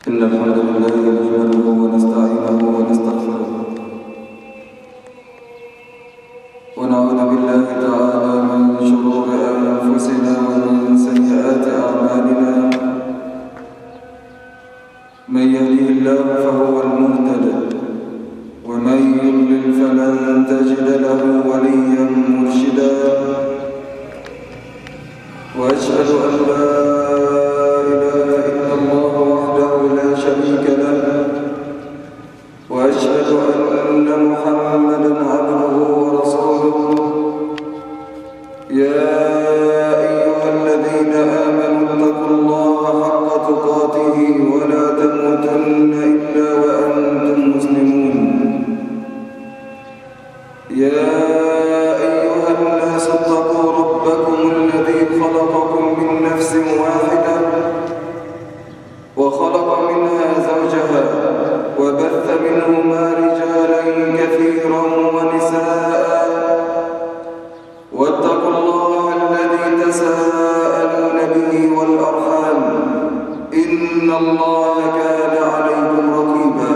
إن الحمد لله نحمده ونستعينه ونستغفره ونعوذ بالله تعالى من شرور أنفسنا ومن سيئات أعمالنا. من يهده الله فهو المهتد ومن يضلل فلن تجد له وليا مرشدا. وأشهد أن لا إله إلا الله وحده لا شريك له وأشهد أن محمدا عبده ورسوله. يا أيها الذين آمنوا اتقوا الله حق تقاته ولا تموتن إلا وأنتم مسلمون. يا أيها الناس اتقوا ربكم الذي خلقكم من نفس واحدة وخلق منها زوجها وبث منهما رجالا كثيرا ونساء. واتقوا الله الذي تساءلون به والأرحام إن الله كان عليكم رقيبا.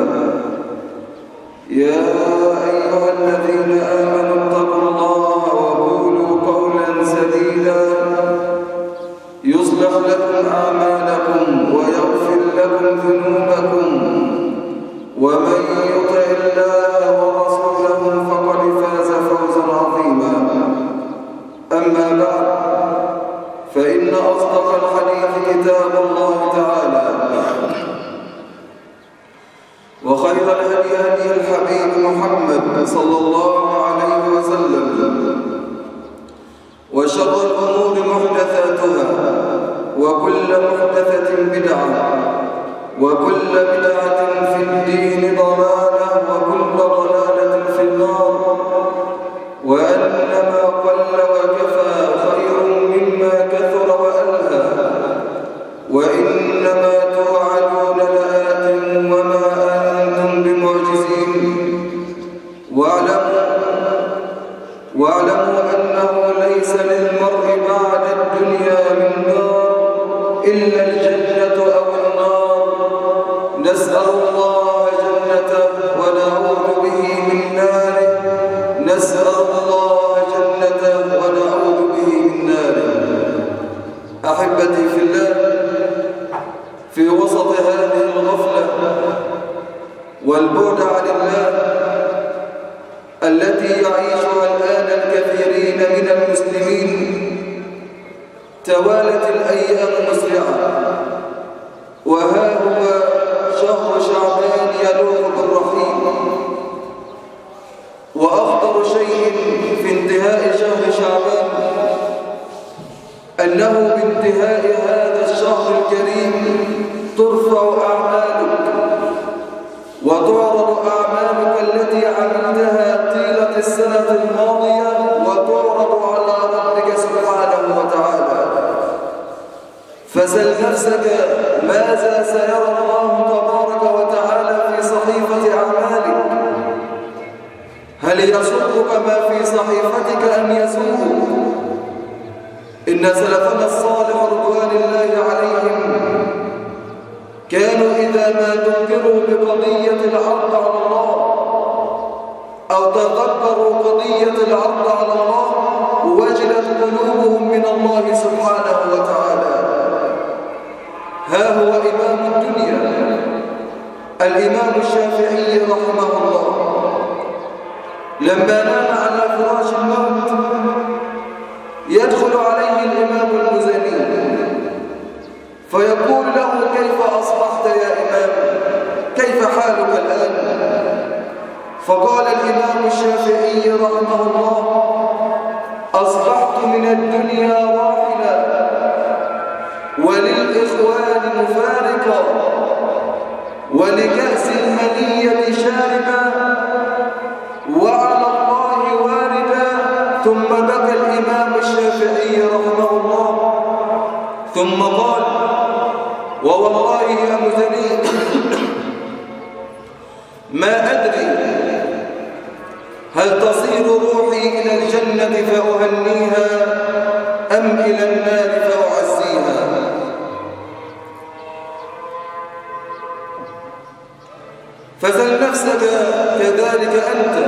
يا أيها الذين آمنوا اتقوا الله وقولوا قولا سديدا يصلح لكم أعمالكم ويغفر لكم ذنوبكم ومن يطع الله ورسوله فقد فاز فوزا عظيما. أما بعد فإن أصدق الحديث كتاب الله تعالى وخير الهدي هدي الحبيب محمد صلى الله عليه وسلم وشر الأمور محدثاتها وكل محدثة بدعة وكل بدعة في الدين ضلالة وكل ضلالة في النار. وأنما قل وكفى خير مما كثر وألهى وإنما توعدون لآت وما أنتم بمعجزين. واعلموا أنه ليس للمرء بعد الدنيا من دار إلا الجنة أو النار. نسأل الله جنته ونعوذ به من ناره. نسأل الله جنته ونعوذ به من ناره. أحبتي في الله، في وسط هذه الغفلة والبعد عن الله التي يعيشها الآن الكثيرين من المسلمين، توالت الأيام مسرعة، وها هو شهر شعبان يلوح بالرحيم. وأخطر شيء في انتهاء شهر شعبان أنه بانتهاء هذا الشهر الكريم ترفع أعمالك وتعرض أعمالك التي عملتها طيلة السنة الماضية وتعرض على ربك سبحانه وتعالى. فسل نفسك ماذا سيرى الله تبارك وتعالى في صحيفة أعمالك؟ هل يسرك ما في صحيفتك أم يسوءك؟ إن سلفنا الصالح رضوان الله عليهم كانوا إذا ما ذكروا بقضية العرض على الله أو تذكروا قضية العرض على الله وجلت قلوبهم من الله سبحانه وتعالى. ها هو إمام الدنيا الإمام الشافعي رحمه الله لما نام على فراش الموت يدخل عليه الإمام المزني فيقول له: كيف أصبحت يا إمام؟ كيف حالك الآن؟ فقال الإمام الشافعي رحمه الله: أصبحت من الدنيا راحلا وللإخوان مفارقا ولكأس المنية شاربا وعلى الله واردا. ثم بكى الإمام الشافعي رحمه الله ثم قال: ووالله يا مزني ما أدري هل تصير روحي إلى الجنة فأهنيها أم إلى النار فأعزيها. نفسك كذلك أنت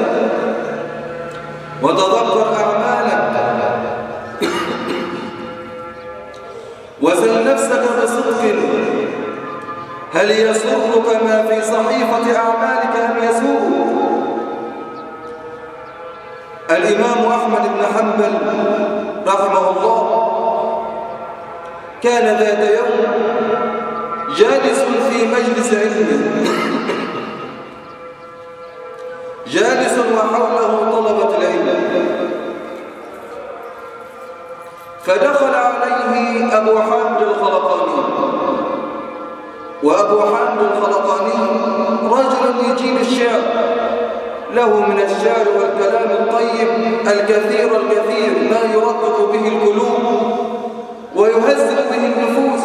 وتذكر أعمالك، وسل نفسك بصدق هل يسرك ما في صحيفة أعمالك أم يسوء؟ الإمام أحمد بن حنبل رحمه الله كان ذات يوم جالس في مجلس علمه، جالس وحوله طلبة العلم، فدخل عليه أبو حامد الخلقاني. وأبو حامد الخلقاني رجل يجيب الشعر، له من الشعر والكلام الطيب الكثير ما يرقق به القلوب ويهذب به النفوس.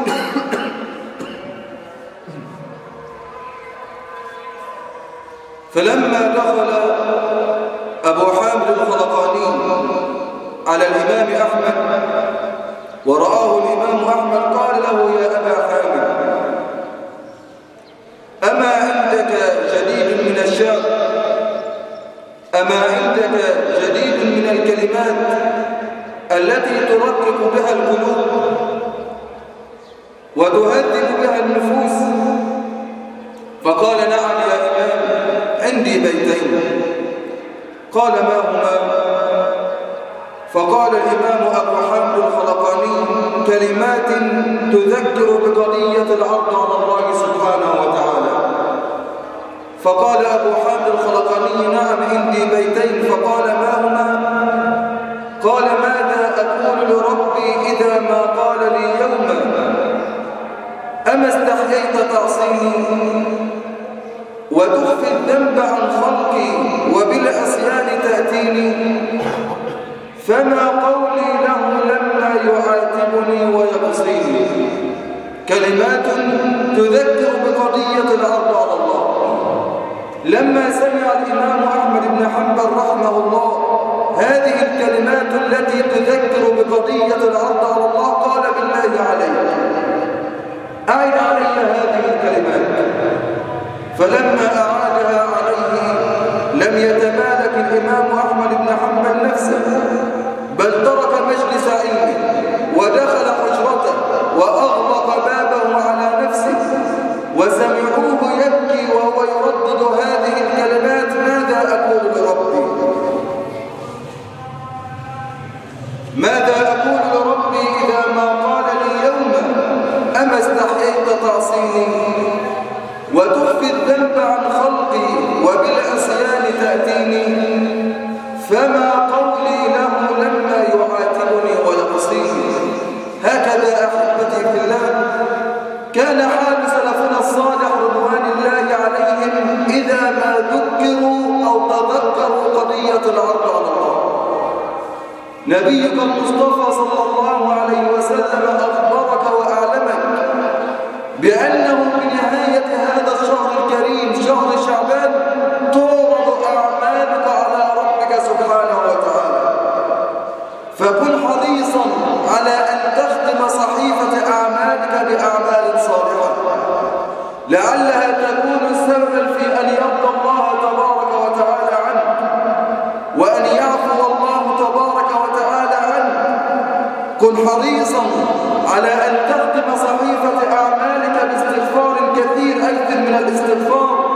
فلما دخل أبو حامد الخلقاني على الإمام أحمد ورآه الإمام أحمد قال له: يا أبا حامد، أما عندك جديد من الشعر؟ أما عندك جديد من الكلمات التي ترقق بها القلوب وتهذب بها النفوس؟ فقال: نعم يا إمام، عندي بيتين. قال: ما هما؟ فقال الإمام أبو حامد الخلقاني: كلمات تذكر بقضية العرض على الله سبحانه وتعالى. فقال أبو حامد الخلقاني: نعم عندي بيتين. فقال: ما هما؟ قال: ماذا أقول لربي إذا ما قال لي يوما: أما استحييت تعصيني وتخفي الذنب عن خلقي وبالعصيان تأتيني؟ فما قولي له لما يعاتبني ويقصيني؟ كلمات تذكر بقضية العرض على الله. لما سمع الإمام أحمد بن حنبل رحمه الله هذه الكلمات التي تذكر بقضية العرض على الله قال: بالله عليك أعد علي هذه الكلمات. فلما أعادها عليه لم يتمالك الإمام أحمد بن حنبل نفسه، بل ترك مجلس علمه ودخل حجرته وأغلق بابه على نفسه، وسمعوه يبكي وهو يردد هذه الكلمات: ماذا أقول لربي؟ ماذا أقول لربي إذا ما قال لي يوما: أما استحييت تعصيني وتخفي الذنب عن خلقي وبالعصيان تأتيني؟ فما قولي له لما يعاتبني ويقصيني؟ هكذا أحبتي في الله كان حال سلفنا الصالح رضوان الله عليهم إذا ما ذكروا أو تذكروا قضية العرض على الله. نبيك المصطفى صلى الله عليه وسلم أخبرك وأعلمك بأنه بنهاية هذا الشهر الكريم شهر شعبان تعرض أعمالك على ربك سبحانه وتعالى، فكن حريصا على أن تختم صحيفة أعمالك بأعمال صالحة لعلها تكون سببا في أن يرضى الله تبارك وتعالى عنك وأن يعفو الله تبارك وتعالى عنك. كن حريصا على أن تختم صحيفة أعمالك باستغفار كثير، أكثر من الاستغفار.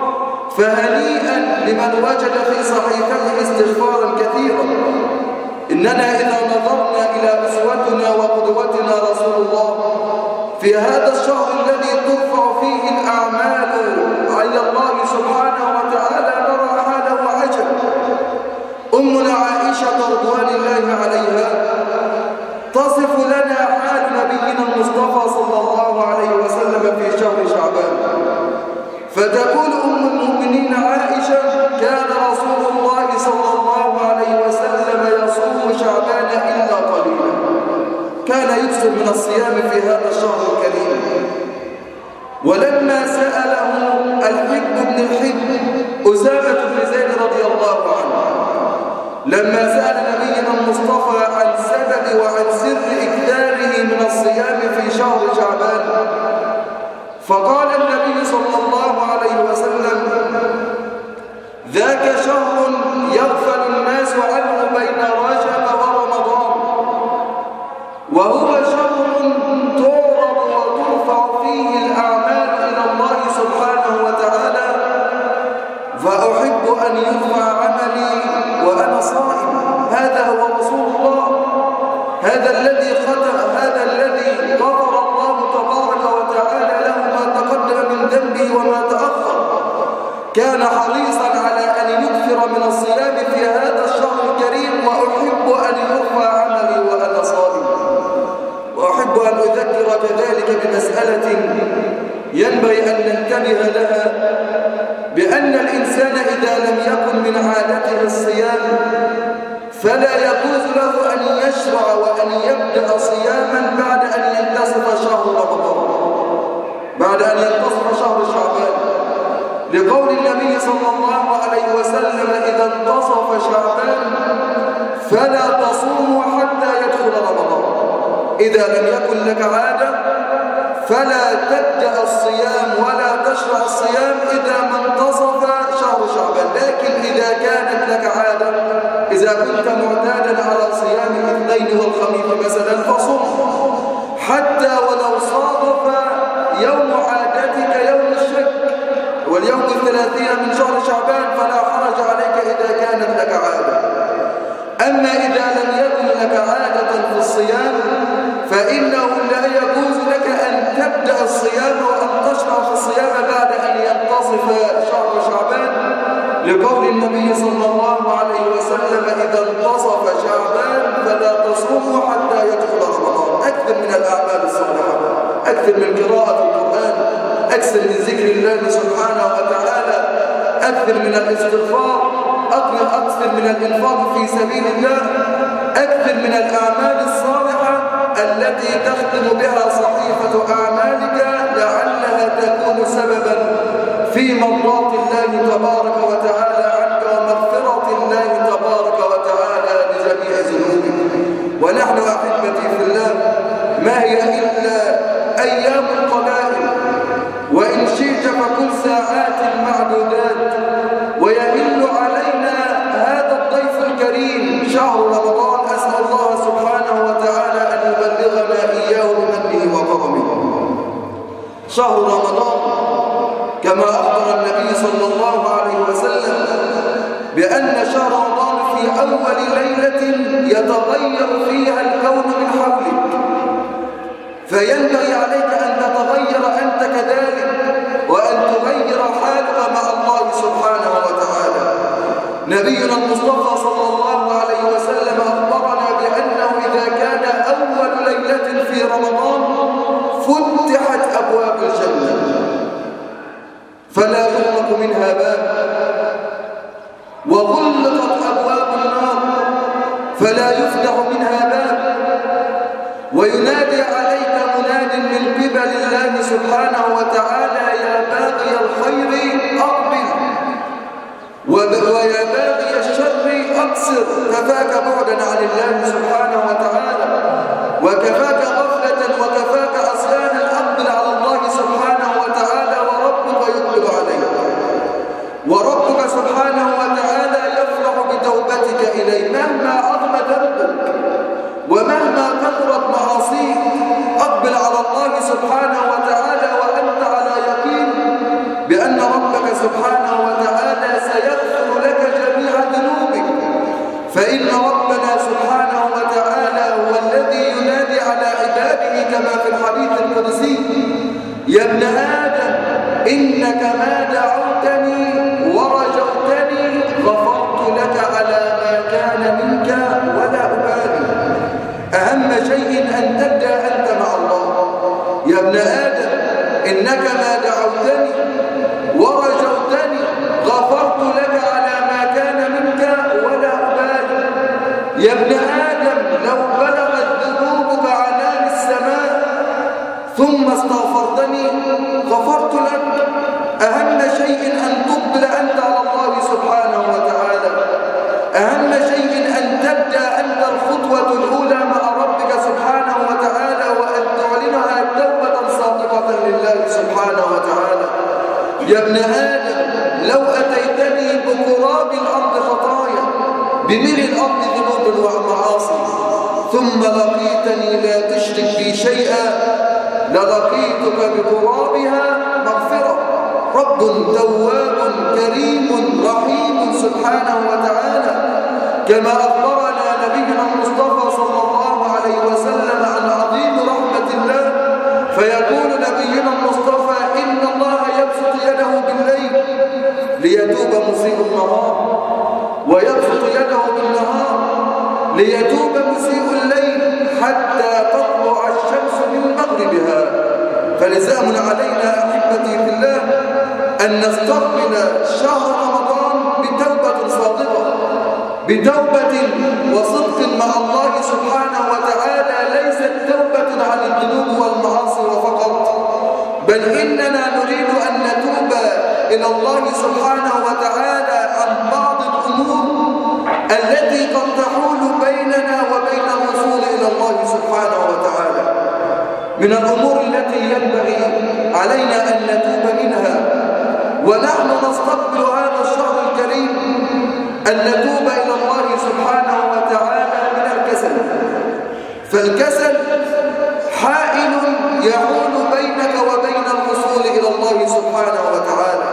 فهنيئا لمن وجد في صحيفته استغفارا كثيرا. إننا إذا نظرنا إلى أسوتنا وقدوتنا رسول الله في هذا الشهر الذي ترفع فيه الأعمال على الله سبحانه وتعالى نرى حاله عجب. أمنا عائشة رضوان الله عليها تصف لنا حال نبينا المصطفى صلى الله عليه وسلم في شهر شعبان، فتقول أم المؤمنين عائشة: كان رسول الله صلى الله عليه وسلم يصوم شعبان إلا قليلا. كان يكثر من الصيام في هذا الشهر الكريم. ولما سأله الحب بن الحب أسامة بن زيد رضي الله عنه، لما سأل نبينا المصطفى عن سبب وعن سر إكثاره من الصيام في شهر شعبان، فقال النبي صلى الله عليه وسلم: يغفل الناس عنه بين رجب ورمضان، وهو شهر تعرض وترفع فيه الأعمال إلى الله سبحانه وتعالى، فأحب أن يرفع عملي وأنا صائم. هذا هو رسول الله، هذا الذي غفر الله تبارك وتعالى له ما تقدم من ذنبه وما تأخر. كان حريصا على أن يكثر من الصيام في هذا الشهر الكريم. وأحب أن يرفع عملي وأنا صائم. وأحب أن أذكر كذلك بمسألة ينبغي أن ننتبه لها، بأن الإنسان إذا لم يكن من عادته الصيام فلا يجوز له أن يشرع وأن يبدأ صياما بعد أن ينتصف شهر رمضان، بعد أن ينتصف شهر شعبان، لقول النبي صلى الله عليه وسلم: إذا انتصف شعبان فلا تصوموا حتى يدخل رمضان. إذا لم يكن لك عادة فلا تبدأ الصيام ولا تشرع الصيام إذا ما انتصف شهر شعبان. لكن إذا كانت لك عادة، إذا كنت معتادا على صيام الاثنين والخميس مثلا فصم، حتى ولو صادف يوم عادتك يوم الشك واليوم 30 من شهر شعبان فلا حرج عليك إذا كانت لك عادة. أما إذا لم يكن لك عادة في الصيام فإنه لا يجوز لك أن تبدأ الصيام وأن تشرع في الصيام بعد أن ينتصف شهر شعبان، لقول النبي صلى الله عليه وسلم: إذا انتصف شعبان فلا تصوموا حتى يدخل رمضان. أكثر من الأعمال الصالحة، أكثر من قراءة القرآن، أكثر من ذكر الله سبحانه وتعالى، أكثر من الاستغفار، أكثر من الإنفاق في سبيل الله، أكثر من الأعمال الصالحة التي تختم بها صحيفة أعمالك لعلها تكون سببا في مرضاة الله تبارك وتعالى عنك ومغفرة الله تبارك وتعالى لجميع ذنوبك. ونحن أحبتي في الله ما هي إلا أيام قلائل، وإن شئت فكل ساعات معدودات، ويهل علينا هذا الضيف الكريم شهر رمضان. أسأل الله سبحانه وتعالى أن يبلغنا إياه بمنه وكرمه. شهر رمضان كما أخبر النبي صلى الله عليه وسلم بأن شهر رمضان في أول ليلة يتغير فيها الكون من حولك، فينبغي عليك أن تتغير أنت كذلك وأن تغير حالك مع الله سبحانه وتعالى. نبينا المصطفى صلى الله عليه وسلم أخبرنا بأنه إذا كان أول ليلة في رمضان فتحت أبواب الجنة فلا يغلق منها باب، وغلقت أبواب النار فلا يفتح منها باب، وينادي عليك مناد من قبل الله سبحانه وتعالى: يا باغي الخير أقبل، ويا باغي الشر أقصر. كفاك بعدا عن الله سبحانه وتعالى، وكفاك غفلة، وكفاك عصيانا. أقبل على الله سبحانه وتعالى وربك يقبل عليك، وربك سبحانه وتعالى يفرح بتوبتك إليه مهما عظم ذنبك ومهما كثرت معاصيك. أقبل على الله سبحانه وتعالى وأنت على يقين بأن ربك سبحانه وتعالى سيغفر لك جميع ذنوبك، فإن ربنا سبحانه وتعالى هو الذي ينادي على عباده كما في الحديث القدسي: يا ابن آدم إنك ما دعوتني ورجوتني غفرت لك على ما كان منك ولا أبالي. أهم شيء أن تبدأ أنت مع الله. يا ابن آدم إنك ما دعوتني ورجوتني غفرت لك على ما كان منك ولا أبالي. يا ابن آدم لو بلغت ذنوبك عنان السماء ثم استغفرتني غفرت لك. أهم شيء أن تقبل أنت على الله سبحانه وتعالى. أهم شيء أن تبدأ أنت الخطوة الأولى مع ربك سبحانه وتعالى، وأن تعلنها توبة صادقة لله سبحانه وتعالى. يا ابن آدم لو أتيتني بقراب الأرض خطايا بملء الأرض ذنوب ومعاصي ثم لقيتني لا تشرك بي شيئا للقيتك بترابها مغفرة. رب تواب كريم رحيم سبحانه وتعالى، كما أخبرنا نبينا المصطفى صلى الله عليه وسلم عن عظيم رحمة الله، فيقول نبينا المصطفى إن الله يبسط يده بالليل ليتوب مسيء النهار، ويبسط يده بالنهار ليتوب مسيء الليل حتى تطلع الشمس من مغربها. فلزام علينا أحبتي في الله أن نستقبل شهر رمضان بتوبة صادقة، بتوبة وصدق مع الله سبحانه وتعالى، ليست توبة عن الذنوب والمعاصي وفقط، بل إننا نريد أن نتوب إلى الله سبحانه وتعالى عن بعض الأمور التي قد تحول بيننا وبين الوصول إلى الله سبحانه وتعالى. من الأمور التي ينبغي علينا أن نتوب منها ونحن نستقبل هذا الشهر الكريم أن نتوب إلى الله سبحانه وتعالى من الكسل. فالكسل حائل يحول بينك وبين الوصول إلى الله سبحانه وتعالى.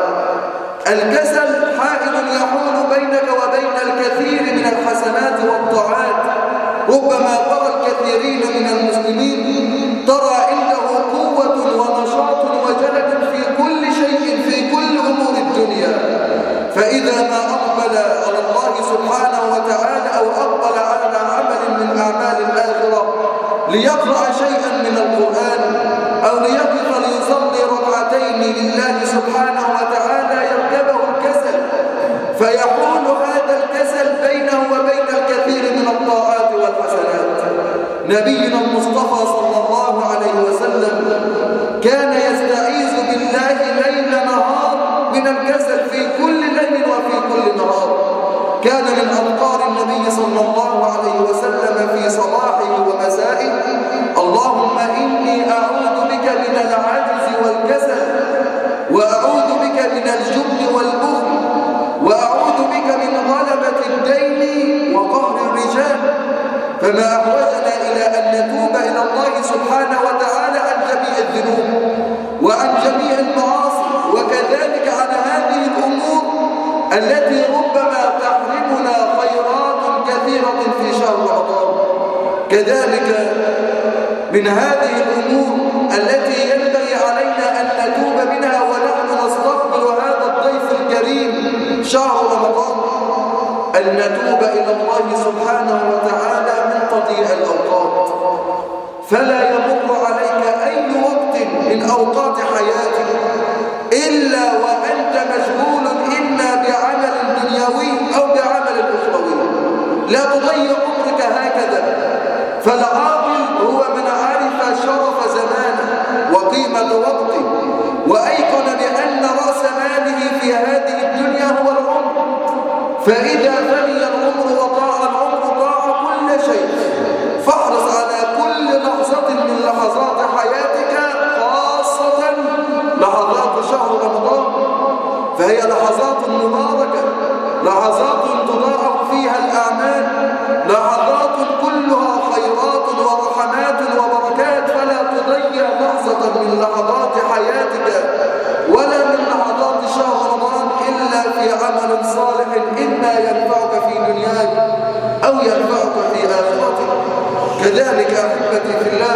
الكسل حائل يحول بينك وبين الكثير من الحسنات والطاعات. ربما ترى الكثيرين من المسلمين ترى عنده قوة ونشاط وجلد في كل شيء في كل أمور الدنيا، فإذا ما أقبل على الله سبحانه وتعالى أو أقبل على عمل من أعمال الآخرة ليقرأ شيئا من القرآن أو ليقف ليصلي ركعتين لله سبحانه وتعالى يركبه الكسل، فيحول هذا الكسل بينه وبين الكثير من الطاعات والحسنات. نبينا المصطفى صلى الله عليه وسلم كان يستعيذ بالله ليل نهار من الكسل في كل ليل وفي كل نهار. كان من أذكار النبي صلى الله عليه وسلم في صباحه ومسائه اللهم إني أعوذ بك من العجز والكسل، وأعوذ بك من الجبن والبخل، وأعوذ بك من غلبة الدين وقهر الرجال. فما أحوجنا إلى أن نتوب إلى الله سبحانه وتعالى عن جميع الذنوب وعن جميع المعاصي، وكذلك عن هذه الأمور التي ربما تحرمنا خيرات كثيرة في شهر رمضان. كذلك من هذه الأمور التي ينبغي علينا أن نتوب منها ونحن نستقبل هذا الضيف الكريم شهر رمضان أن نتوب إلى الله سبحانه وتعالى من تضييع الأوقات. فلا يمر عليك أي وقت من أوقات حياتك إلا وأنت مشغول إما بعمل دنيوي أو بعمل أخروي. لا تضيع عمرك هكذا. فالعاقل هو من عرف شرف زمانه وقيمة وقته وأيقن بأن رأس ماله في هذه الدنيا هو العمر. فإذا فني العمر وضاع العمر ضاع كل شيء. فاحرص على كل لحظة من لحظات حياتك، خاصة لحظات شهر رمضان، فهي لحظات مباركة، لحظات تضاعف فيها الأعمال، لحظات كلها خيرات ورحمات وبركات. فلا تضيع لحظة من لحظات حياتك ولا من لحظات شهر رمضان إلا في عمل صالح إما ينفعك في دنياك أو ينفعك في آخرتك. كذلك أحبتي في الله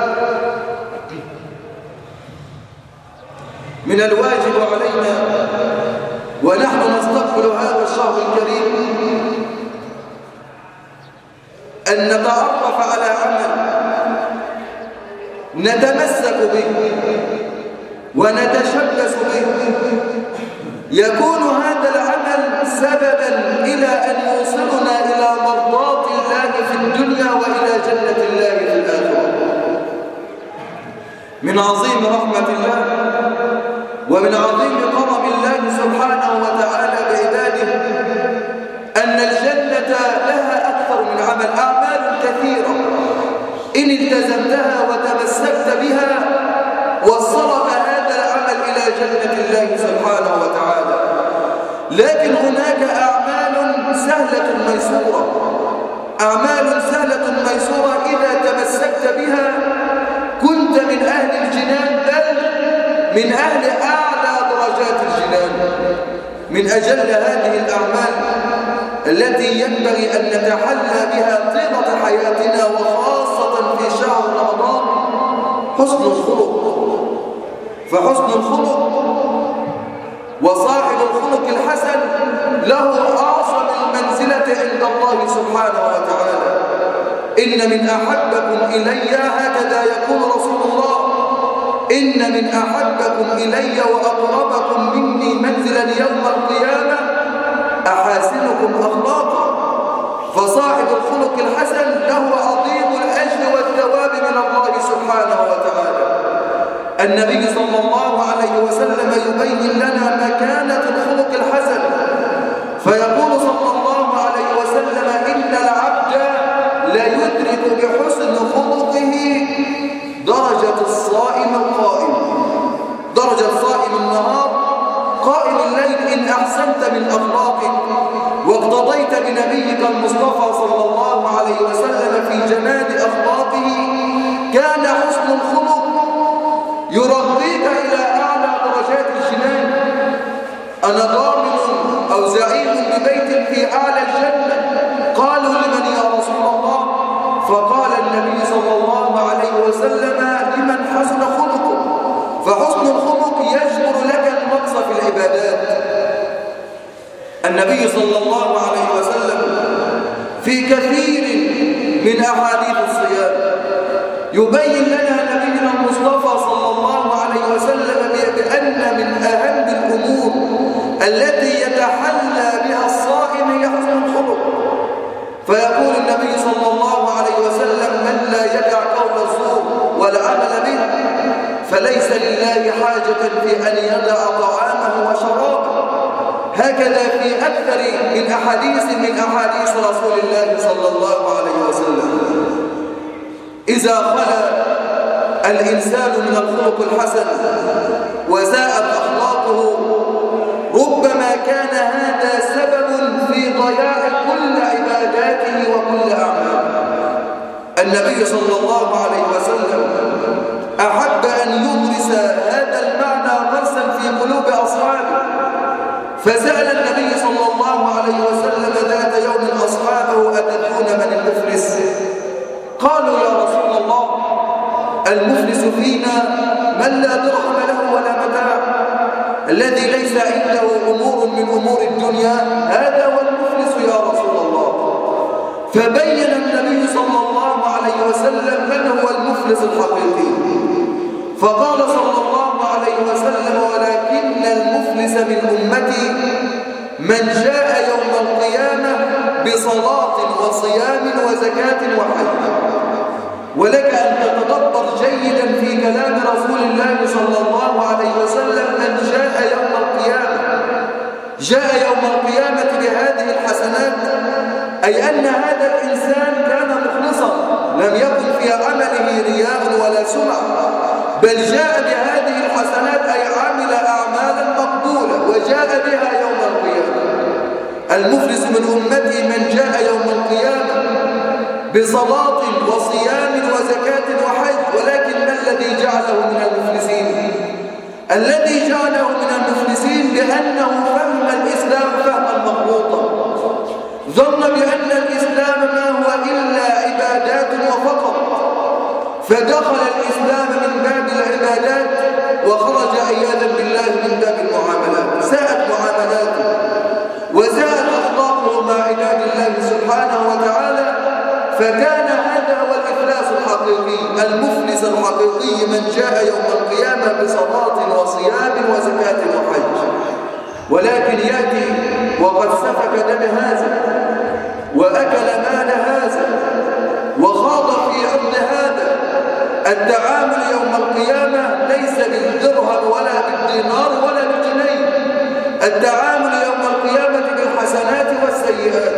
من الواجب علينا ونحن نستقبل هذا الشهر الكريم أن نتعرف على عمل نتمسك به ونتشبث به، يكون هذا العمل سببا إلى أن يوصلنا إلى مرضاة الله في الدنيا وإلى جنة الله في الآخرة. من عظيم رحمة الله ومن عظيم كرم الله سبحانه وتعالى بعباده أن الجنة لها أكثر من عمل، أعمال كثيرة إن التزمتها وتمسكت بها وصلك هذا العمل إلى جنة الله سبحانه وتعالى. لكن هناك أعمال سهلة ميسورة، أعمال سهلة ميسورة إذا تمسكت بها كنت من أهل الجنان، بل من أهل أعلى درجات الجنان. من أجل هذه الأعمال التي ينبغي أن نتحلى بها طيلة حياتنا وخاصة في شهر رمضان حسن الخلق. فحسن الخلق وصاحب الخلق الحسن له أعظم المنزلة عند الله سبحانه وتعالى. إن من أحبكم إلي، هكذا يقول رسول الله، إن من أحبكم إلي وأقربكم مني منزلا يوم القيامة أحاسنكم أخلاقا. فصاحب الخلق الحسن له عظيم الأجر والثواب من الله سبحانه وتعالى. النبي صلى الله عليه وسلم يبين لنا مكانة الخلق الحسن، فيقول صلى الله عليه وسلم إن العبد لا يدرك بحسن خلقه درجة الصائم القائم، درجة صائم النهار قائم الليل إن أحسنت من أخلاقك واقتضيت بنبيك المصطفى صلى الله عليه وسلم في جمال أخلاقه، كان حسن الخلق يرقيك إلى أعلى درجات الجنان. أنا ضامن أو زعيم ببيت في أعلى الجنة. قالوا لمن يا رسول الله؟ فقال النبي صلى الله عليه وسلم لمن حسن خلقه. فحسن الخلق يجبر لك النقص في العبادات. النبي صلى الله عليه وسلم في كثير من أحاديث الصيام يبين لنا نبينا المصطفى صلى الله عليه وسلم بأن من أهم الأمور التي يتحلى بها الصائم هي حسن الخلق. فيقول النبي صلى الله عليه وسلم من لا يدع قول الزور والعمل به فليس لله حاجة في أن يدع طعامه وشرابه. هكذا في أكثر من أحاديث رسول الله صلى الله عليه وسلم. إذا خلا الإنسان من الخلق الحسن وزاءت أخلاقه ربما كان هذا سبب في ضياع كل عباداته وكل أعماله. النبي صلى الله عليه وسلم أحب أن يغرس هذا المعنى غرسا في قلوب أصحابه، فسأل النبي صلى الله عليه وسلم ذات يوم أصحابه أتدرون من المفلس؟ قالوا يا رسول الله المفلس فينا من لا درهم له ولا متاع، الذي ليس عنده أمور من أمور الدنيا، هذا هو المفلس يا رسول الله. فبين النبي صلى الله عليه وسلم من هو المفلس الحقيقي، فقال صلى الله عليه وسلم ولكن المفلس من أمتي من جاء يوم القيامة بصلاة وصيام وزكاة وحج. ولك أن تتدبر جيدا في كلام رسول الله صلى الله عليه وسلم من جاء يوم القيامة، جاء يوم القيامة بهذه الحسنات، أي أن هذا الإنسان كان مخلصا لم يكن في عمله رياء ولا سمعة، بل جاء بهذه الحسنات أي عمل أعمالا مقبولة وجاء بها يوم القيامة. المفلس من أمتي من جاء يوم القيامة بصلاة وصيام وزكاة وحج. ولكن ما الذي جعله من المفلسين؟ الذي جعله من المفلسين بأنه فهم الإسلام فهما مغلوطا، ظن بأن الإسلام ما هو إلا عبادات وفقط، فدخل الإسلام من باب العبادات وخرج عياذا بالله من باب المعاملات. ساءت معاملاته وزاءت أخلاقه مع عباد الله سبحانه وتعالى، فكان هذا هو الإفلاس الحقيقي. المفلس الحقيقي من جاء يوم القيامة بصلاة وصيام وزكاة وحج، ولكن يأتي وقد سفك دم هذا وأكل مال هذا وخاض في عرض هذا. التعامل يوم القيامة ليس بالدرهم ولا بالدينار ولا بالجنيه، التعامل يوم القيامة بالحسنات والسيئات.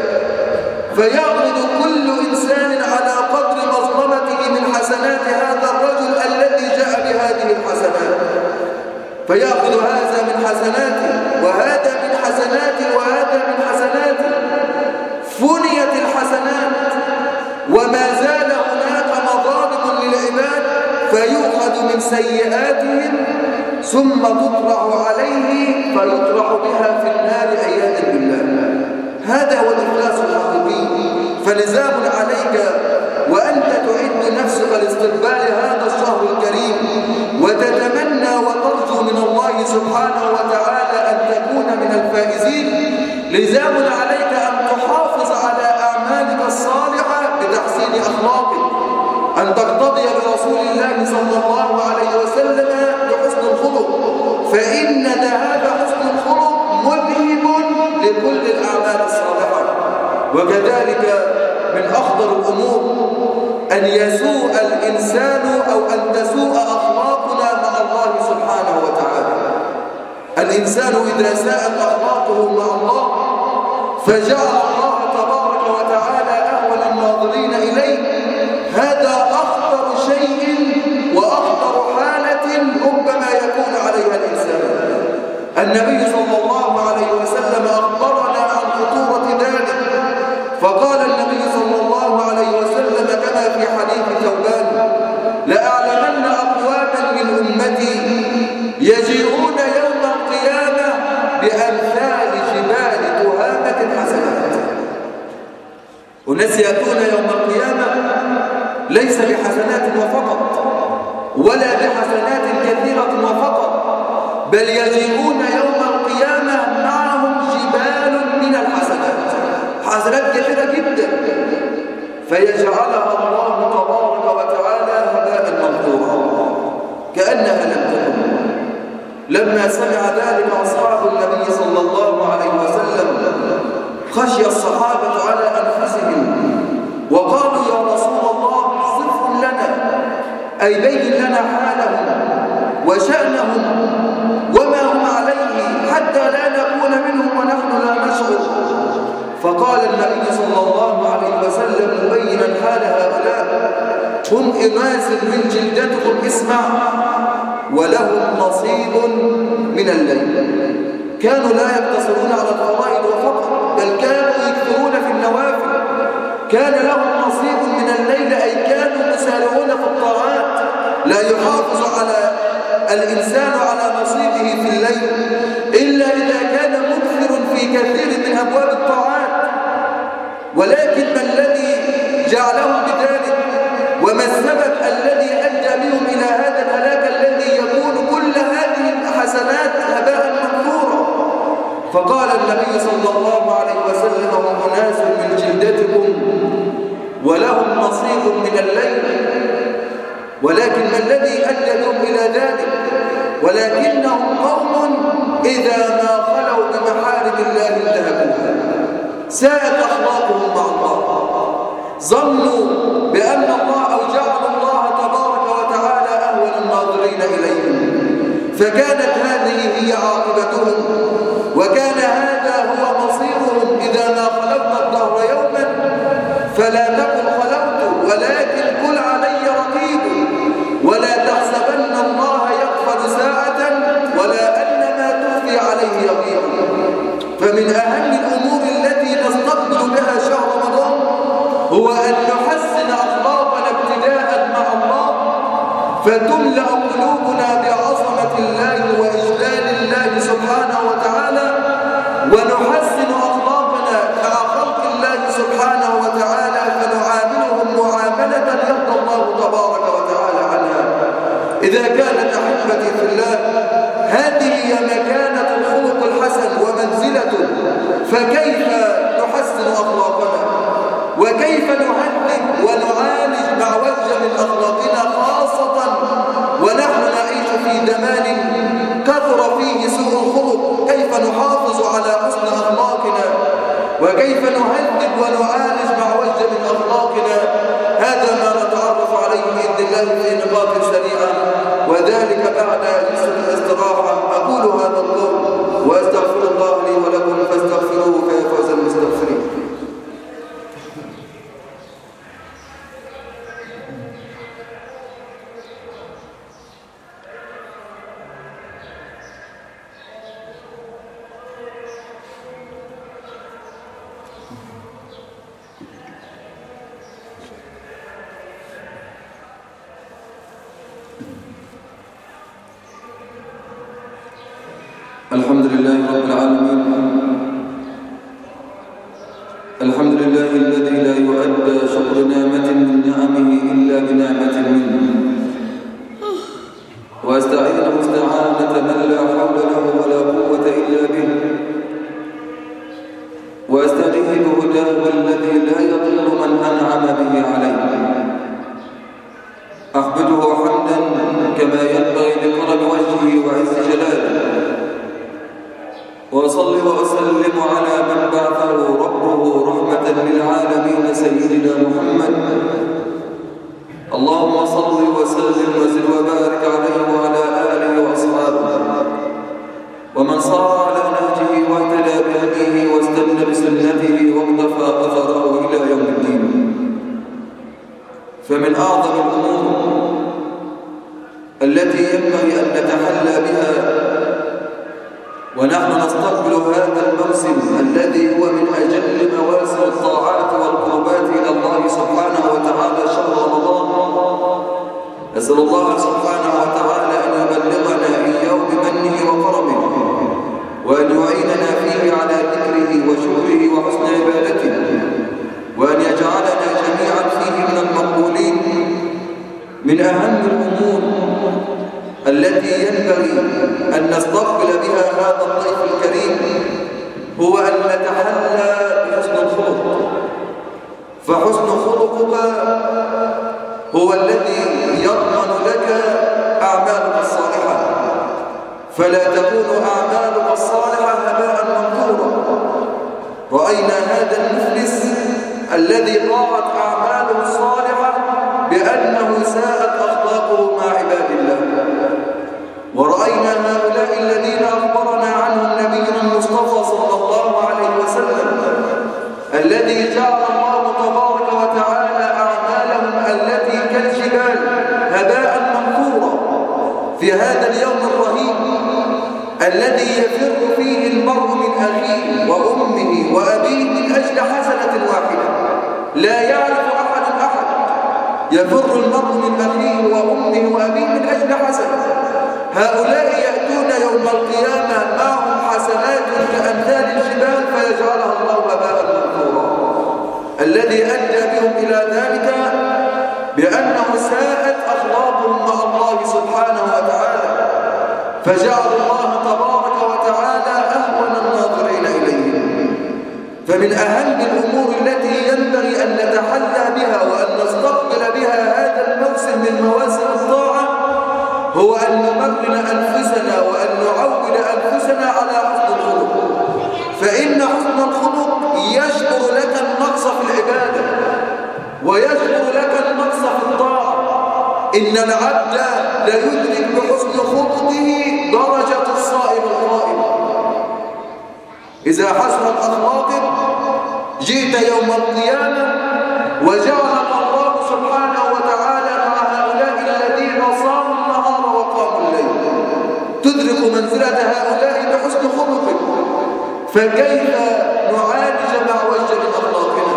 فيأخذ كل إنسان على قدر مظلمته من حسنات هذا الرجل الذي جاء بهذه الحسنات، فيأخذ هذا من حسناته وهذا من حسناته وهذا من حسناته، فيؤخذ من سيئاتهم ثم تطرح عليه فيطرح بها في النار عياذا بالله. هذا هو الإخلاص الحقيقي. فلزام عليك وأنت تعد نفسك لاستقبال هذا الشهر الكريم وتتمنى وترجو من الله سبحانه وتعالى أن تكون من الفائزين، لزام عليك أن تحافظ على أعمالك الصالحة بتحسين أخلاقك، أن تقتضي برسول الله صلى الله عليه وسلم بحسن الخلق، فإن هذا حسن الخلق مذهب لكل الأعمال الصالحة. وكذلك من أخطر الأمور أن يسوء الإنسان أو أن تسوء أخلاقنا مع الله سبحانه وتعالى. الإنسان إذا ساءت أخلاقه مع الله فجعل الله تبارك وتعالى أهون الناظرين إليه. هذا أخطر شيء وأخطر حالة ربما يكون عليها الإنسان. النبي صلى الله عليه وسلم أخبرنا عن خطورة ذلك، فقال النبي صلى الله عليه وسلم كما في حديث ثوبان: لأعلمن أقواما من أمتي يجيئون يوم القيامة بأمثال جبال تهامة حسنات. أناس يأتون يوم القيامة ليس بحسنات وفقط ولا بحسنات كثيرة وفقط، بل يجيئون يوم القيامة معهم جبال من الحسنات، حسنات كثيرة جدا، فيجعلها الله تبارك وتعالى هباء منثورا كأنها لم تكن. لما سمع ذلك أصحاب النبي صلى الله عليه وسلم خشي الصحابة على أنفسهم وقالوا: يا رسول الله صف لنا، أي بين لنا حالهم وشأنهم وما هم عليه حتى لا نكون منهم ونحن لا نشعر. فقال النبي صلى الله عليه وسلم مبينا حال هؤلاء: هم إناس من جلدتكم، اسمع، ولهم نصيب من الليل. كانوا لا يقتصرون على الفضائل وفقط، بل كانوا يكثرون في النوافل. كان لهم نصيب من الليل، أي كانوا مسارعون في الطاعات. لا يحافظ على الإنسان على نصيبه في الليل إلا إذا كان مكثر في كثير من أبواب الطاعات. ولكن ما الذي جعلهم بذلك وما السبب الذي أدى بهم إلى هذا الهلاك الذي يكون كل هذه الحسنات هباء منثورا؟ فقال النبي صلى الله عليه وسلم: هم أناس من جلدتكم ولهم نصيب من الليل. ولكن ما الذي أدى بهم إلى ذلك؟ ولكنهم قوم إذا ما خلوا بمحارم الله انتهكوها. ساءت أخلاقهم مع الله، ظنوا بأن الله أو جعل الله تبارك وتعالى أهون الناظرين إليهم، فكانت هذه هي عاقبتهم، وكان هذا هو مصيرهم. إذا ما خلوت الدهر يوما فلا تقل خلوت، ولكن قل علي رقيب، ولا تحسبن الله يغفل ساعة ولا أن ما تخفي عليه يغيب. فمن أهم الأمور التي نستقبل بها شهر رمضان هو أن نحسن أخلاقنا ابتداء مع الله، فتملأ قلوبنا بعظمة الله وإجلال الله سبحانه وتعالى، ونحسن أخلاقنا مع خلق الله سبحانه وتعالى، فنعاملهم معاملة يرضى الله تبارك وتعالى عنها. إذا كانت أحبتي في الله هذه هي مكانة الخلق الحسن ومنزلته، فكيف نحسن أخلاقنا؟ وكيف نهذب ونعالج مع وجه من أخلاقنا، خاصة ونحن نعيش في زمان كثر فيه سوء الخلق؟ كيف نحافظ على حسن أخلاقنا؟ وكيف نهذب ونعالج مع وجه من أخلاقنا؟ هذا ما نتعرف عليه بإذن الله في نقاط سريعة، وذلك بعد جلسة الاستراحة. أقول هذا القول وأستغفر الله لي ولكم فاستغفروه فيفوز المستغفرين. الحمد لله رب العالمين. الحمد لله الذي لا يؤدى شكر نعمة من نعمه إلا بنعمة منه، وأستعينه استعانة من لا حول له ولا قوة إلا به، وأستغيث بهداه الذي لا يضل من أنعم به عليه. أحمده حمدا كما ينبغي لكرم وجهه وعز جلاله، وأصلي وأسلم على من بعثه ربه رحمة للعالمين سيدنا محمد. اللهم صل وسلم وزد وبارك عليه وعلى آله وأصحابه ومن صار على نهجه واهتدى بهديه واستنى بسنته واقتفى أثره إلى يوم الدين. فمن أعظم الأمور التي ينبغي أن نتحلى بها ونحن نستقبل هذا الموسم الذي هو من أجل مواسم الطاعات والقربات إلى الله سبحانه وتعالى شهر رمضان، نسأل الله سبحانه وتعالى أن يبلغنا إياه بمنه وكرمه، وأن يعيننا فيه على ذكره وشكره وحسن عبادته، وأن يجعلنا جميعا فيه من المقبولين. من أهم الأمور التي ينبغي أن نستقبل بها هذا الضيف الكريم هو أن نتحلى بحسن الخلق، فحسن خلقك هو الذي يضمن لك أعمالك الصالحة، فلا تكون أعمالك الصالحة هباء منثورا. رأينا هذا المفلس الذي ضاعت أعماله الصالحة بأنه ساءت أخلاقه مع عباد الله، ورأينا هؤلاء الذين أخبرنا عنهم نبينا المصطفى صلى الله عليه وسلم الذي جعل الله تبارك وتعالى أعمالهم التي كالجبال هباء منثورا في هذا اليوم الرهيب الذي يفر فيه المرء من أخيه وأمه وأبيه من أجل حسنة واحدة لا يعرف أحد يفر المرء من أخيه وأمه وأبيه من أجل حسنة. هؤلاء يأتون يوم القيامة معهم حسنات كأمثال الجبال فيجعلها الله هباء منثورا. الذي أدى بهم إلى ذلك بأنه ساءت أخلاقهم مع الله سبحانه وتعالى، فجعل الله تبارك وتعالى أهون الناظرين إليه. فمن أهم الأمور التي ينبغي أن نتحلى بها وأن نستقبل بها هذا الموسم من مواسم الطاعة هو أن نمرن أنفسنا وأن نعود أنفسنا على حسن الخلق، فإن حسن الخلق يجبر لك النقص في العبادة ويجبر لك النقص في الطاعة. إن العبد لا يدرك بحسن خلقه درجة الصائم القائم. إذا حسنت أخلاقك جئت يوم القيامة وجعلك الله سبحانه وتعالى مع هؤلاء الذين صاموا النهار وقاموا الليل، تدرك منزلة هؤلاء بحسن خلقك. فكيف نعالج ما وجه من أخلاقنا؟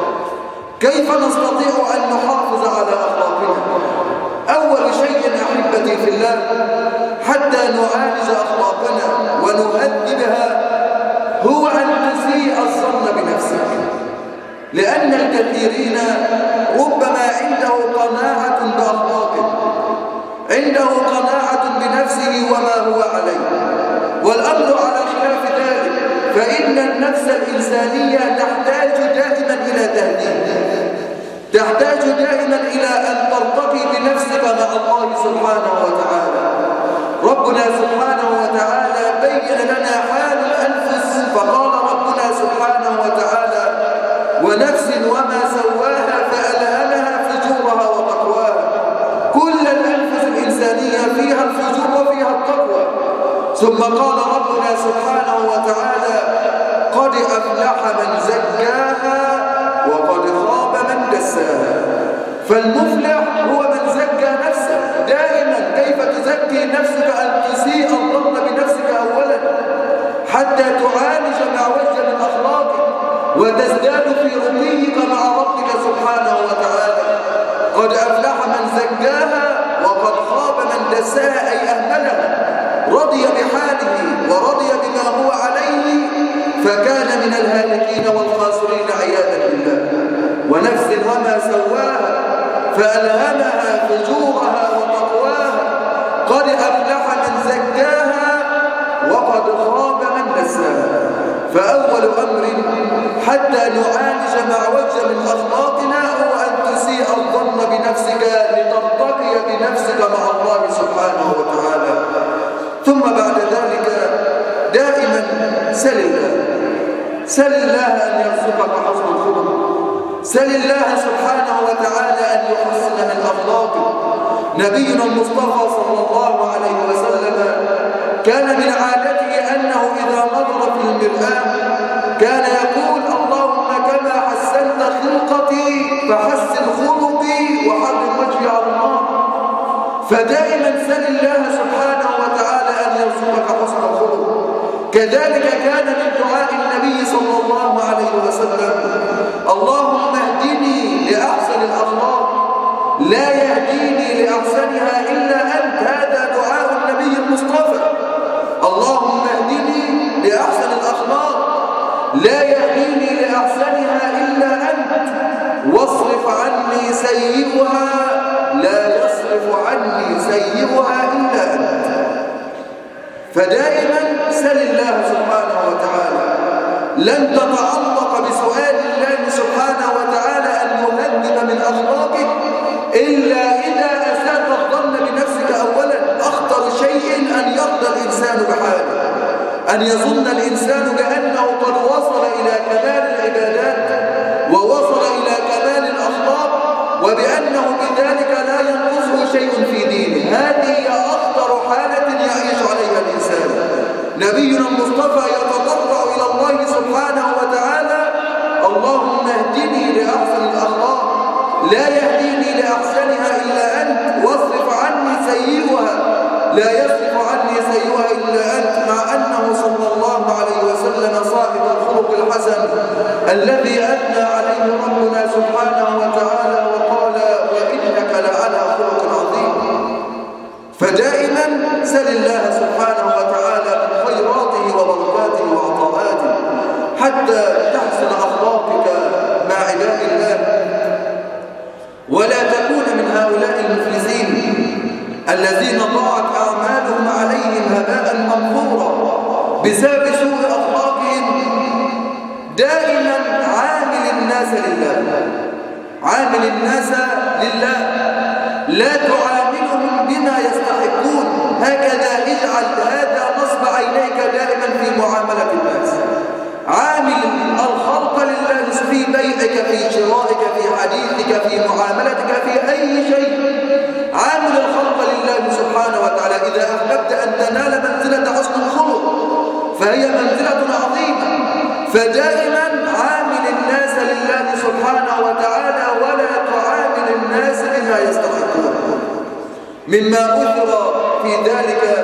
كيف نستطيع أن نحافظ على أخلاقنا؟ أول شيء أحبتي في الله حتى نعالج أخلاقنا ونهذبها هو أن تسيء الظن بنفسك، لأن الكثيرين ربما عنده قناعة بأخلاقه، عنده قناعة بنفسه وما هو عليه، والأمر على خلاف ذلك. فإن النفس الإنسانية تحتاج دائما إلى تهذيب، تحتاج دائما إلى أن ترتقي بنفسك مع الله سبحانه وتعالى. ربنا سبحانه وتعالى بين لنا حال الأنفس، فقال ربنا سبحانه وتعالى: ونفس وما سواها فألهمها فجورها وتقواها. كل الأنفس الإنسانية فيها الفجور وفيها التقوى. ثم قال ربنا سبحانه وتعالى: قد أفلح من زكاها وقد خاب من دساها. فالمفلح هو من زكى نفسه. دائما كيف تزكي نفسك؟ أن تسيء الظن بنفسك أولا حتى تعالج ما وجه من أخلاقك وتزداد في رقيك مع ربك سبحانه وتعالى. قد أفلح من زكاها وقد خاب من دساها، أي أهملها. رضي بحاله ورضي بما هو عليه فكان من الهالكين والخاسرين عياذا بالله. ونفس وما سواها فألهمها فجورها وتقواها قد أفلح من زكاها وقد خاب من دساها. فأول أمر حتى نعالج ما وجه من أخلاقنا هو أن تسيء الظن بنفسك لترتقي بنفسك مع الله سبحانه وتعالى. ثم بعد ذلك دائما سل الله أن يرزقك حسن الخلق، سل الله سبحانه وتعالى أن يحسن من أخلاقك. نبينا المصطفى صلى الله عليه وسلم كان من عادته أنه إذا نظر في المرآة كان يقول اللهم كما حسنت خلقتي فحسن خلقي وحرم وجهي على النار. فدائما سل الله سبحانه وتعالى أن يرزقك حسن الخلق. كذلك كان من دعاء النبي صلى الله عليه وسلم اللهم اهدني لأحسن الأخلاق لا يهديني لأحسنها إلا أنت. هذا دعاء النبي المصطفى، اللهم اهدني لأحسن الأخلاق لا يهديني لأحسنها إلا أنت واصرف عني سيئها لا يصرف عني سيئها إلا أنت. فدائما سل الله سبحانه وتعالى. لن تتعلق بسؤال الله سبحانه وتعالى أن يهذب من أخلاقك إلا إذا أساءت الظن بنفسك. أولا أخطر شيء أن يرضى الإنسان بحاله، أن يظن الإنسان بأنه قد وصل إلى كمال العبادات ووصل إلى كمال الأخلاق وبأنه بذلك لا ينقصه شيء في دينه. هذه هي أخطر حالة يعيش عليها الإنسان. نبينا المصطفى يتضرع إلى الله سبحانه وتعالى اللهم اهدني لأحسن الأخلاق لا يهديني لأحسنها إلا أنت واصرف عني سيئها لا يصرف عني سيئها إلا أنت. مع أنه صلى الله عليه وسلم صاحب الخلق الحسن الذي أثنى عليه ربنا سبحانه وتعالى وقال وإنك لعلى خلق عظيم. فدائما سل الله سبحانه وتعالى من خيراته وبركاته وعطاءاته حتى تحسن أخلاقك مع عباد الله، ولا تكون من هؤلاء المفلسين الذين ضاعت أعمالهم عليهم هباء منثورا بسبب سوء أخلاقهم. دائما عامل الناس لله، عامل الناس لله، لا تعاملهم بما يستحقون. هكذا اجعل هذا نصب عينيك دائما في معاملة الناس. عامل الخلق لله في بيعك في شرائك في حديثك في معاملتك في أي شيء. عامل الخلق لله سبحانه وتعالى. إذا أحببت أن تنال منزلة حسن الخلق فهي منزلة عظيمة. فدائما عامل الناس لله سبحانه وتعالى ولا تعامل الناس بما يستحقون. مما أثر في ذلك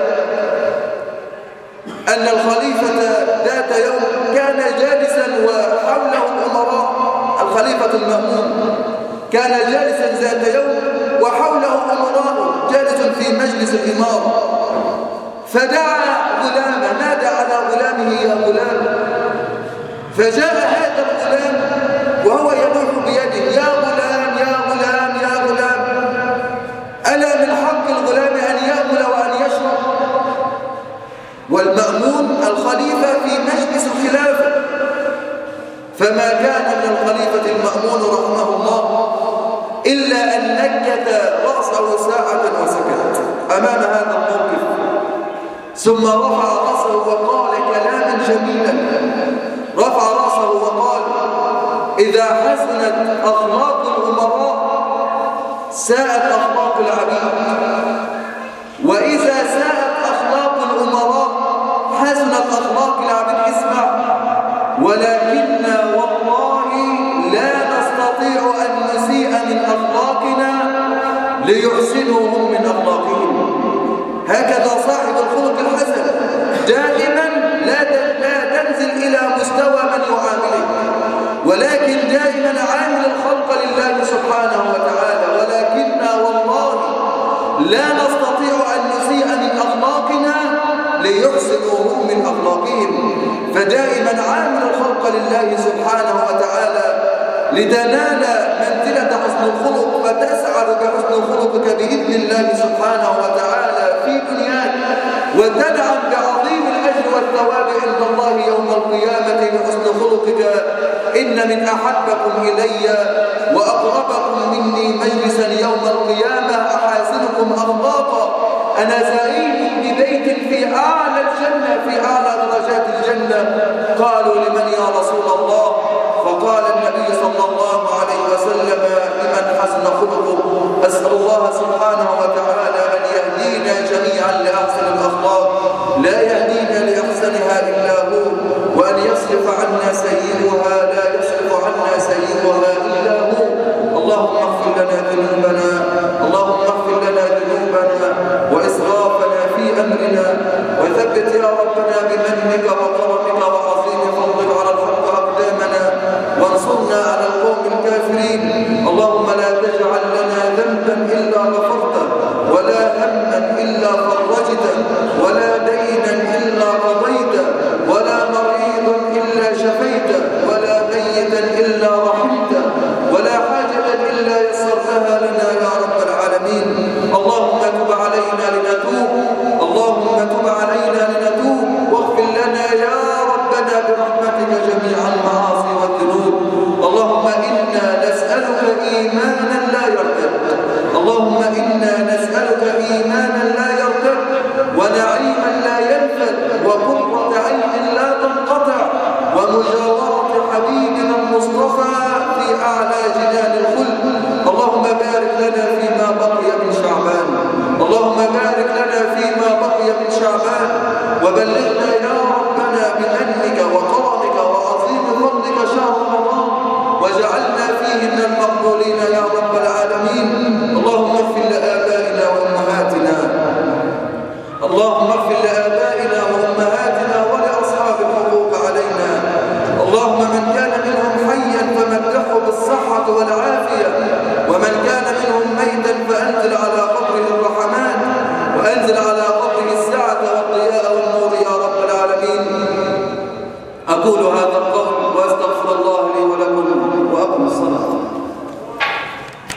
أن الخليفة ذات يوم كان جالسا وحوله الأمراء. الخليفة المأمون كان جالسا ذات يوم وحوله أمراء جالس في مجلس الإمارة، فدعا غلاما، نادى على غلامه يا غلام. فجاء هذا الغلام وهو يلوح بيده يا غلام يا غلام يا غلام. ألا من حق الغلام أن يأكل وأن يشرب؟ والمأمون الخليفة في مجلس الخلافة. فما كان من الخليفة المأمون رحمه الله إلا أن نكت رأسه ساعة وسكت أمام هذا الموقف، ثم رفع رأسه وقال كلاما جميلا. رفع رأسه وقال إذا حسنت أخلاق الأمراء ساءت أخلاق العبيد، وإذا ساءت أخلاق الأمراء حسنت أخلاق العبيد. اسمع، ولكننا والله لا نستطيع أن نسيء من أخلاقنا ليحسنوا هم من أخلاقهم. هكذا صاحب الخلق الحسن دائما لا تنزل إلى مستوى من يعامله، ولكن دائما عامل الخلق لله سبحانه وتعالى. ولكننا والله لا نستطيع أن نسيء من أخلاقنا ليحسنوا هم من أخلاقهم. فدائما عامل الخلق لله سبحانه وتعالى لتنال منزلة حسن الخلق، فتسعد بحسن خلقك بإذن الله سبحانه وتعالى في دنياك، وتنعم بعظيم الأجر والثواب عند الله يوم القيامة بحسن خلقك. إن من أحبكم إلي وأقربكم مني مجلسا يوم القيامة أحاسنكم أخلاقا. أنا زعيم ببيت في أعلى الجنة، في أعلى درجات الجنة. قالوا لمن يا رسول الله؟ فقال النبي صلى الله عليه وسلم لمن حسن خلقه. أسأل الله سبحانه وتعالى أن يهدينا جميعا لأحسن الأخلاق، لا يهدينا لأحسنها إلا هو، وأن يصرف عنا سيئها، لا يصرف عنا سيئها إلا هو. اللهم اغفر لنا ذنوبنا، اللهم اغفر لنا ذنوبنا وإسرافنا في أمرنا، وثبت يا ربنا بمنك وكرمك وعظيم فضلك على الحق أقدامنا، وانصرنا على القوم الكافرين. اللهم لا تجعل لنا ذنبا إلا غفرته، ولا هما إلا فرجته، ولا دينا إلا قضيته، ولا مريضا إلا شفيته، ولا ميتا إلا رحمته، ولا حاجة إلا يسرتها لنا يا رب العالمين. اللهم تب علينا لنتوب، اللهم تب علينا لنتوب، واغفر لنا يا ربنا برحمتك جميع المعاصي والذنوب. اللهم إنا نسألك إيمانا لا يرتد، اللهم إنا نسألك إيمانا لا يرتد، ونعيما لا ينفد، وقرة عين لا تنقطع، ومجاورة حبيبنا المصطفى في أعلى جنان الخلد. اللهم بارك لنا فيما بقي من شعبان، اللهم بارك لنا فيما بقي من شعبان، وبلغنا يا ربنا بمنك وكرمك وعظيم فضلك شهر رمضان، وجعلنا فيه من المقبولين يا رب العالمين.